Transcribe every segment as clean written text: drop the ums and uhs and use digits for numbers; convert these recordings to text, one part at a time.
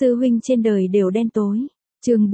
Sư huynh trên đời đều đen tối. Chương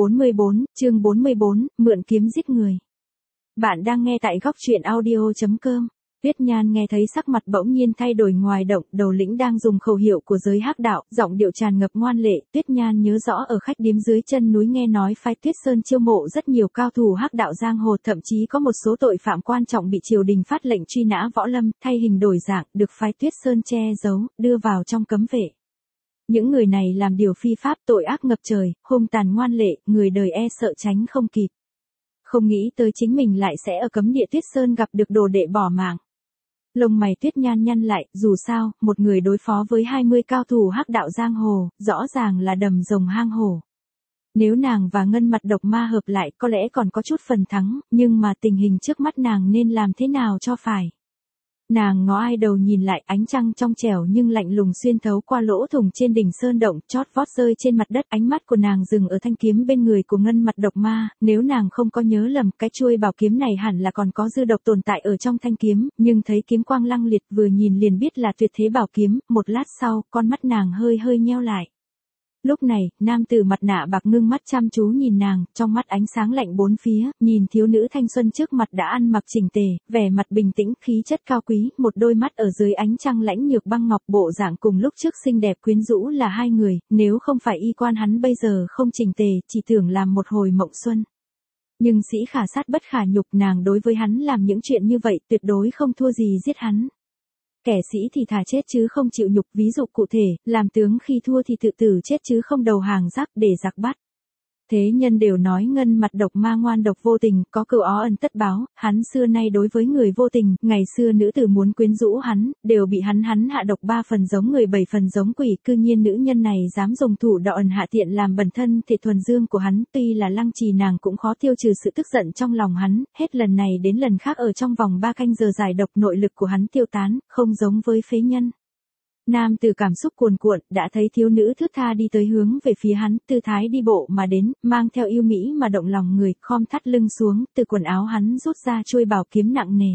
44, mượn kiếm giết người. Bạn đang nghe tại góc truyện audio.com. Tuyết Nhan nghe thấy sắc mặt bỗng nhiên thay đổi ngoài động, đầu lĩnh đang dùng khẩu hiệu của giới hắc đạo, giọng điệu tràn ngập ngoan lệ. Tuyết Nhan nhớ rõ ở khách điếm dưới chân núi nghe nói phái Tuyết Sơn chiêu mộ rất nhiều cao thủ hắc đạo giang hồ, thậm chí có một số tội phạm quan trọng bị triều đình phát lệnh truy nã võ lâm, thay hình đổi dạng, được phái Tuyết Sơn che giấu, đưa vào trong cấm vệ. Những người này làm điều phi pháp, tội ác ngập trời, hung tàn ngoan lệ, người đời e sợ tránh không kịp. Không nghĩ tới chính mình lại sẽ ở cấm địa Tuyết Sơn gặp được đồ đệ bỏ mạng. Lông mày Tuyết Nhan nhăn lại, dù sao, một người đối phó với 20 cao thủ hắc đạo giang hồ, rõ ràng là đầm rồng hang hổ. Nếu nàng và Ngân Mặt Độc Ma hợp lại có lẽ còn có chút phần thắng, nhưng mà tình hình trước mắt nàng nên làm thế nào cho phải. Nàng ngó ai đầu nhìn lại, ánh trăng trong trẻo nhưng lạnh lùng xuyên thấu qua lỗ thủng trên đỉnh sơn động, chót vót rơi trên mặt đất. Ánh mắt của nàng dừng ở thanh kiếm bên người của Ngân Mặt Độc Ma, nếu nàng không có nhớ lầm, cái chuôi bảo kiếm này hẳn là còn có dư độc tồn tại ở trong thanh kiếm, nhưng thấy kiếm quang lăng liệt vừa nhìn liền biết là tuyệt thế bảo kiếm. Một lát sau, con mắt nàng hơi hơi nheo lại. Lúc này, nam tử mặt nạ bạc ngưng mắt chăm chú nhìn nàng, trong mắt ánh sáng lạnh bốn phía, nhìn thiếu nữ thanh xuân trước mặt đã ăn mặc chỉnh tề, vẻ mặt bình tĩnh, khí chất cao quý, một đôi mắt ở dưới ánh trăng lãnh nhược băng ngọc, bộ dạng cùng lúc trước xinh đẹp quyến rũ là hai người, nếu không phải y quan hắn bây giờ không chỉnh tề, chỉ tưởng làm một hồi mộng xuân. Nhưng sĩ khả sát bất khả nhục, nàng đối với hắn làm những chuyện như vậy tuyệt đối không thua gì giết hắn. Kẻ sĩ thì thà chết chứ không chịu nhục, ví dụ cụ thể, làm tướng khi thua thì tự tử chết chứ không đầu hàng giặc để giặc bắt. Thế nhân đều nói Ngân Mặt Độc Ma ngoan độc vô tình, có cừu ó ân tất báo, hắn xưa nay đối với người vô tình, ngày xưa nữ tử muốn quyến rũ hắn, đều bị hắn hạ độc 3 phần giống người 7 phần giống quỷ, cư nhiên nữ nhân này dám dùng thủ đoạn hạ tiện làm bẩn thân thể thuần dương của hắn, tuy là lăng trì nàng cũng khó tiêu trừ sự tức giận trong lòng hắn, hết lần này đến lần khác ở trong vòng 3 canh giờ giải độc nội lực của hắn tiêu tán, không giống với phế nhân. Nam tử cảm xúc cuồn cuộn, đã thấy thiếu nữ thướt tha đi tới hướng về phía hắn, tư thái đi bộ mà đến, mang theo yêu mỹ mà động lòng người, khom thắt lưng xuống, từ quần áo hắn rút ra chuôi bảo kiếm nặng nề.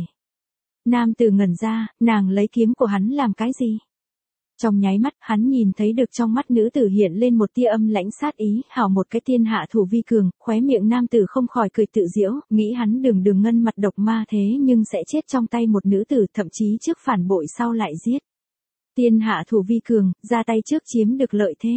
Nam tử ngẩn ra, nàng lấy kiếm của hắn làm cái gì? Trong nháy mắt, hắn nhìn thấy được trong mắt nữ tử hiện lên một tia âm lãnh sát ý, hảo một cái tiên hạ thủ vi cường, khóe miệng nam tử không khỏi cười tự giễu, nghĩ hắn đường Ngân Mặt Độc Ma thế nhưng sẽ chết trong tay một nữ tử, thậm chí trước phản bội sau lại giết. Tiên hạ thủ vi cường, ra tay trước chiếm được lợi thế.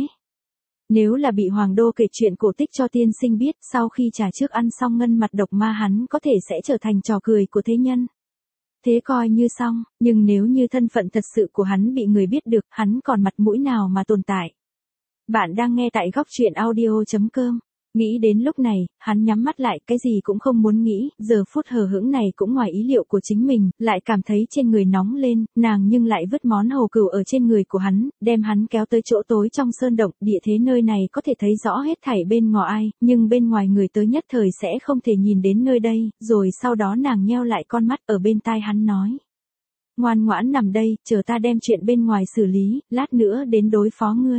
Nếu là bị Hoàng đô kể chuyện cổ tích cho tiên sinh biết, sau khi trả trước ăn xong Ngân Mặt Độc Ma hắn có thể sẽ trở thành trò cười của thế nhân. Thế coi như xong, nhưng nếu như thân phận thật sự của hắn bị người biết được, hắn còn mặt mũi nào mà tồn tại. Bạn đang nghe tại góc truyện audio.com. Nghĩ đến lúc này, hắn nhắm mắt lại, cái gì cũng không muốn nghĩ, giờ phút hờ hững này cũng ngoài ý liệu của chính mình, lại cảm thấy trên người nóng lên, nàng nhưng lại vứt món hầu cừu ở trên người của hắn, đem hắn kéo tới chỗ tối trong sơn động, địa thế nơi này có thể thấy rõ hết thảy bên ngoài ai, nhưng bên ngoài người tới nhất thời sẽ không thể nhìn đến nơi đây, rồi sau đó nàng nheo lại con mắt ở bên tai hắn nói. Ngoan ngoãn nằm đây, chờ ta đem chuyện bên ngoài xử lý, lát nữa đến đối phó ngươi.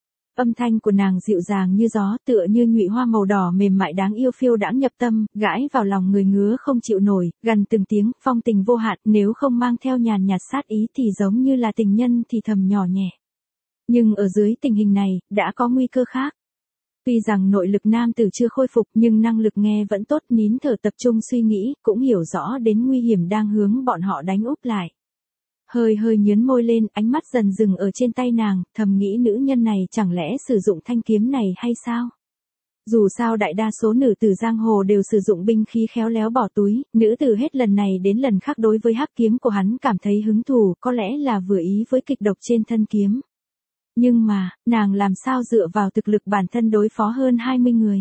Âm thanh của nàng dịu dàng như gió, tựa như nhụy hoa màu đỏ mềm mại đáng yêu phiêu đãng nhập tâm, gãi vào lòng người ngứa không chịu nổi, gần từng tiếng, phong tình vô hạn, nếu không mang theo nhàn nhạt sát ý thì giống như là tình nhân thì thầm nhỏ nhẹ. Nhưng ở dưới tình hình này, đã có nguy cơ khác. Tuy rằng nội lực nam tử chưa khôi phục nhưng năng lực nghe vẫn tốt, nín thở tập trung suy nghĩ, cũng hiểu rõ đến nguy hiểm đang hướng bọn họ đánh úp lại. Hơi nhướn môi lên, ánh mắt dần dừng ở trên tay nàng, thầm nghĩ nữ nhân này chẳng lẽ sử dụng thanh kiếm này hay sao? Dù sao đại đa số nữ tử giang hồ đều sử dụng binh khí khéo léo bỏ túi, nữ tử hết lần này đến lần khác đối với hắc kiếm của hắn cảm thấy hứng thú, có lẽ là vừa ý với kịch độc trên thân kiếm. Nhưng mà, nàng làm sao dựa vào thực lực bản thân đối phó hơn 20 người?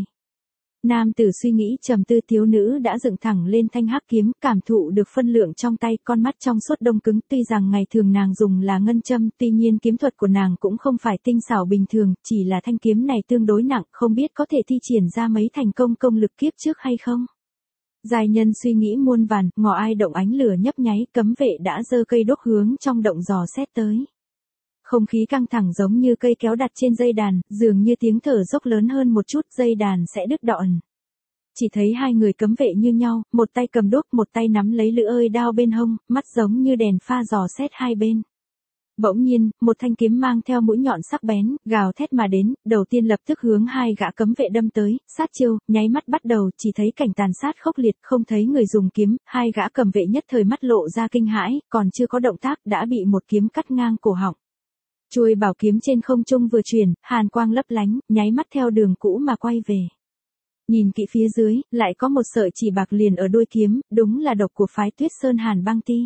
Nam tử suy nghĩ trầm tư, thiếu nữ đã dựng thẳng lên thanh hắc kiếm, cảm thụ được phân lượng trong tay, con mắt trong suốt đông cứng, tuy rằng ngày thường nàng dùng là ngân châm, tuy nhiên kiếm thuật của nàng cũng không phải tinh xảo bình thường, chỉ là thanh kiếm này tương đối nặng, không biết có thể thi triển ra mấy thành công lực kiếp trước hay không. Giai nhân suy nghĩ muôn vàn, ngọ ai động ánh lửa nhấp nháy, cấm vệ đã giơ cây đốt hướng trong động dò xét tới. Không khí căng thẳng giống như cây kéo đặt trên dây đàn, dường như tiếng thở dốc lớn hơn một chút dây đàn sẽ đứt đoạn. Chỉ thấy hai người cấm vệ như nhau, một tay cầm đuốc, một tay nắm lấy lưỡi đao bên hông, mắt giống như đèn pha dò xét hai bên. Bỗng nhiên, một thanh kiếm mang theo mũi nhọn sắc bén, gào thét mà đến, đầu tiên lập tức hướng hai gã cấm vệ đâm tới, sát chiêu, nháy mắt bắt đầu, chỉ thấy cảnh tàn sát khốc liệt, không thấy người dùng kiếm, hai gã cầm vệ nhất thời mắt lộ ra kinh hãi, còn chưa có động tác đã bị một kiếm cắt ngang cổ họng. Chuôi bảo kiếm trên không trung vừa chuyển, hàn quang lấp lánh, nháy mắt theo đường cũ mà quay về. Nhìn kỹ phía dưới, lại có một sợi chỉ bạc liền ở đuôi kiếm, đúng là độc của phái Tuyết Sơn Hàn Băng Ti.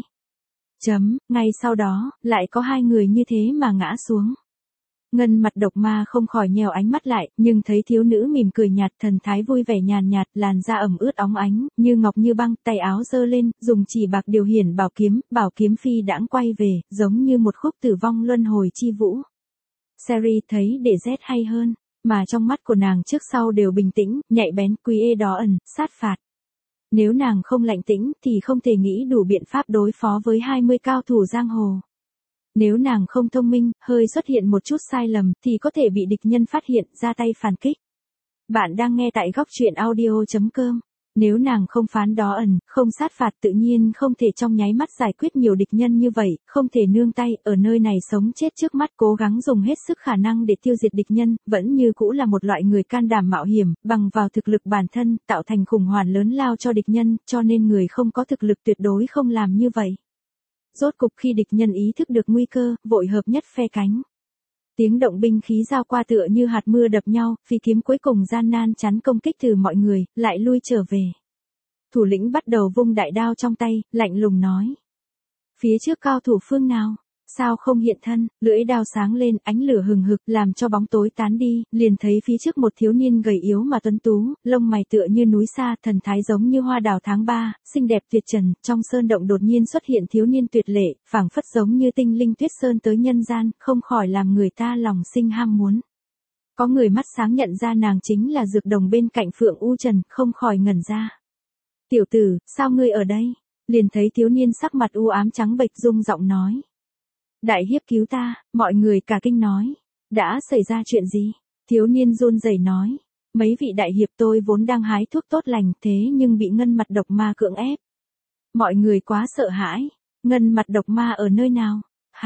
Ngay sau đó, lại có hai người như thế mà ngã xuống. Ngân Mặt Độc Ma không khỏi nhèo ánh mắt lại, nhưng thấy thiếu nữ mỉm cười nhạt, thần thái vui vẻ nhàn nhạt, làn da ẩm ướt óng ánh, như ngọc như băng, tay áo giơ lên, dùng chỉ bạc điều hiển bảo kiếm phi đãng quay về, giống như một khúc tử vong luân hồi chi vũ. Seri thấy để rét hay hơn, mà trong mắt của nàng trước sau đều bình tĩnh, nhạy bén, quý ê đó ẩn, sát phạt. Nếu nàng không lạnh tĩnh thì không thể nghĩ đủ biện pháp đối phó với 20 cao thủ giang hồ. Nếu nàng không thông minh, hơi xuất hiện một chút sai lầm thì có thể bị địch nhân phát hiện ra tay phản kích. Bạn đang nghe tại góc truyện audio.com. Nếu nàng không phán đó ẩn, không sát phạt tự nhiên không thể trong nháy mắt giải quyết nhiều địch nhân như vậy, không thể nương tay, ở nơi này sống chết trước mắt cố gắng dùng hết sức khả năng để tiêu diệt địch nhân, vẫn như cũ là một loại người can đảm mạo hiểm, bằng vào thực lực bản thân, tạo thành khủng hoảng lớn lao cho địch nhân, cho nên người không có thực lực tuyệt đối không làm như vậy. Rốt cục khi địch nhân ý thức được nguy cơ, vội hợp nhất phe cánh. Tiếng động binh khí giao qua tựa như hạt mưa đập nhau, phi kiếm cuối cùng gian nan chắn công kích từ mọi người, lại lui trở về. Thủ lĩnh bắt đầu vung đại đao trong tay, lạnh lùng nói. Phía trước cao thủ phương nào? Sao không hiện thân? Lưỡi đao sáng lên, ánh lửa hừng hực, làm cho bóng tối tán đi, liền thấy phía trước một thiếu niên gầy yếu mà tuấn tú, lông mày tựa như núi xa, thần thái giống như hoa đào tháng 3, xinh đẹp tuyệt trần, trong sơn động đột nhiên xuất hiện thiếu niên tuyệt lệ, phảng phất giống như tinh linh Tuyết Sơn tới nhân gian, không khỏi làm người ta lòng sinh ham muốn. Có người mắt sáng nhận ra nàng chính là Dược Đồng bên cạnh Phượng U Trần, không khỏi ngẩn ra. Tiểu tử, sao ngươi ở đây? Liền thấy thiếu niên sắc mặt u ám trắng bệch rung giọng nói. Đại hiệp cứu ta, mọi người cả kinh nói. Đã xảy ra chuyện gì? Thiếu niên run rẩy nói. Mấy vị đại hiệp tôi vốn đang hái thuốc tốt lành thế nhưng bị Ngân Mặt Độc Ma cưỡng ép. Mọi người quá sợ hãi. Ngân Mặt Độc Ma ở nơi nào?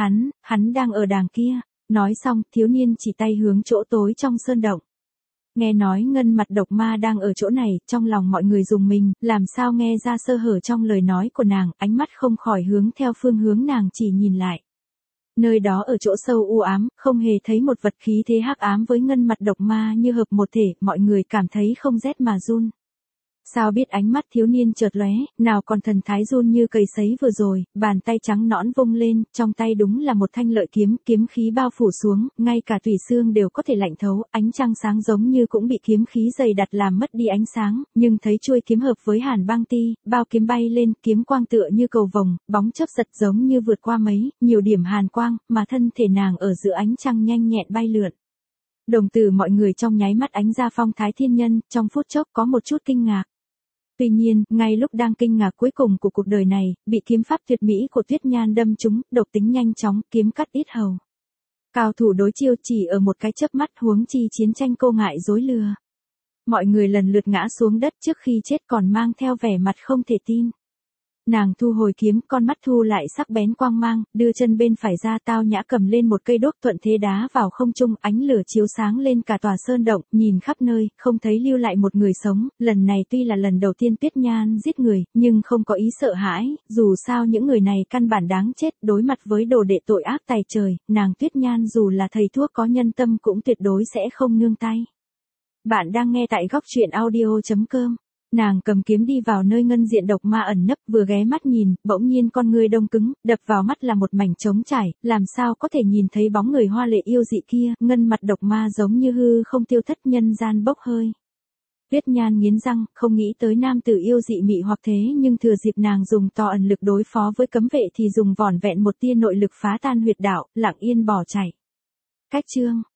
Hắn đang ở đàng kia. Nói xong, thiếu niên chỉ tay hướng chỗ tối trong sơn động. Nghe nói Ngân Mặt Độc Ma đang ở chỗ này, trong lòng mọi người rùng mình, làm sao nghe ra sơ hở trong lời nói của nàng, ánh mắt không khỏi hướng theo phương hướng nàng chỉ nhìn lại. Nơi đó ở chỗ sâu u ám, không hề thấy một vật khí thế hắc ám với Ngân Mặt Độc Ma như hợp một thể, mọi người cảm thấy không rét mà run. Sao biết ánh mắt thiếu niên chợt lóe, nào còn thần thái run như cầy sấy vừa rồi, bàn tay trắng nõn vung lên, trong tay đúng là một thanh lợi kiếm, kiếm khí bao phủ xuống, ngay cả tủy xương đều có thể lạnh thấu, ánh trăng sáng giống như cũng bị kiếm khí dày đặc làm mất đi ánh sáng, nhưng thấy chuôi kiếm hợp với Hàn Băng Ti, bao kiếm bay lên, kiếm quang tựa như cầu vồng, bóng chớp giật giống như vượt qua mấy, nhiều điểm hàn quang, mà thân thể nàng ở giữa ánh trăng nhanh nhẹn bay lượn. Đồng tử mọi người trong nháy mắt ánh ra phong thái thiên nhân, trong phút chốc có một chút kinh ngạc. Tuy nhiên, ngay lúc đang kinh ngạc cuối cùng của cuộc đời này, bị kiếm pháp tuyệt mỹ của Tuyết Nhan đâm trúng, độc tính nhanh chóng, kiếm cắt ít hầu. Cao thủ đối chiêu chỉ ở một cái chớp mắt, huống chi chiến tranh cô ngại dối lừa. Mọi người lần lượt ngã xuống đất trước khi chết còn mang theo vẻ mặt không thể tin. Nàng thu hồi kiếm, con mắt thu lại sắc bén quang mang, đưa chân bên phải ra tao nhã cầm lên một cây đốt thuận thế đá vào không trung, ánh lửa chiếu sáng lên cả tòa sơn động, nhìn khắp nơi, không thấy lưu lại một người sống, lần này tuy là lần đầu tiên Tuyết Nhan giết người, nhưng không có ý sợ hãi, dù sao những người này căn bản đáng chết, đối mặt với đồ đệ tội ác tày trời, nàng Tuyết Nhan dù là thầy thuốc có nhân tâm cũng tuyệt đối sẽ không nương tay. Bạn đang nghe tại góc truyện audio.com. Nàng cầm kiếm đi vào nơi Ngân Diện Độc Ma ẩn nấp, vừa ghé mắt nhìn, bỗng nhiên con người đông cứng, đập vào mắt là một mảnh trống trải, làm sao có thể nhìn thấy bóng người hoa lệ yêu dị kia, Ngân Mặt Độc Ma giống như hư không tiêu thất nhân gian bốc hơi. Tuyết Nhan nghiến răng, không nghĩ tới nam tử yêu dị mị hoặc thế nhưng thừa dịp nàng dùng to ẩn lực đối phó với cấm vệ thì dùng vỏn vẹn một tia nội lực phá tan huyệt đạo, lặng yên bỏ chạy. Cách chương